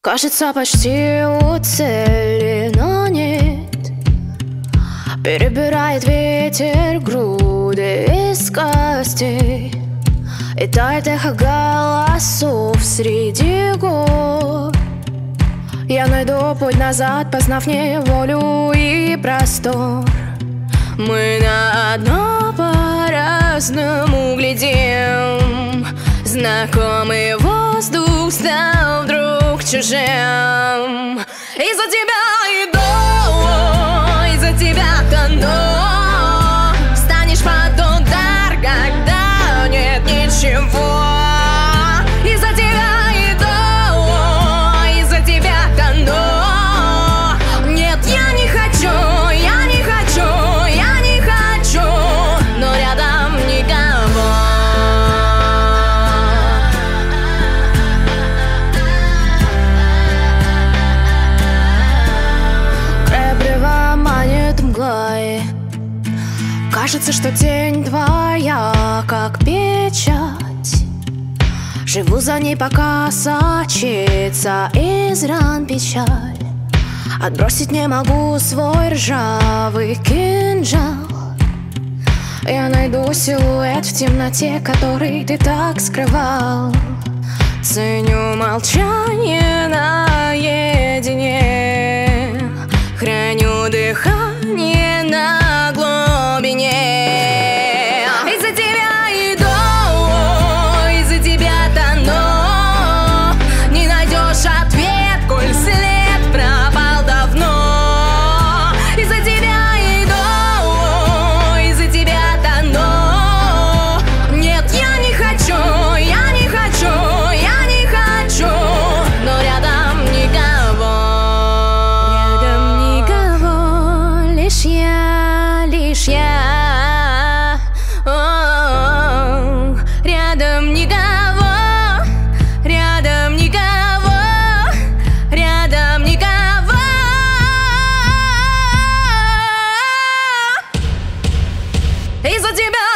Кажется, почти у цели, но нет. Перебирает ветер груды из костей, и тает эхо голосов среди гор. Я найду путь назад, познав неволю и простор. Мы на одно по-разному глядим. Знакомый воздух стал вдруг чужим. Из-за тебя иду, из-за тебя тону. Станешь под удар, когда нет ничего. Из-за тебя иду, из-за тебя тону. Нет, я не хочу, я не хочу, я не хочу, но рядом никого. Кажется, что тень твоя, как печать. Живу за ней, пока сочится из ран печаль. Отбросить не могу свой ржавый кинжал. Я найду силуэт в темноте, который ты так скрывал. Ценю молчание наедине, храню дыхание на глубине. Из-за тебя иду, из-за тебя тону. Не найдешь ответ, коль след пропал давно. Из-за тебя иду, из-за тебя тону. Нет, я не хочу, я не хочу, я не хочу, но рядом никого. Рядом никого, лишь я, лишь я. Рядом никого, рядом никого, рядом никого. Из-за тебя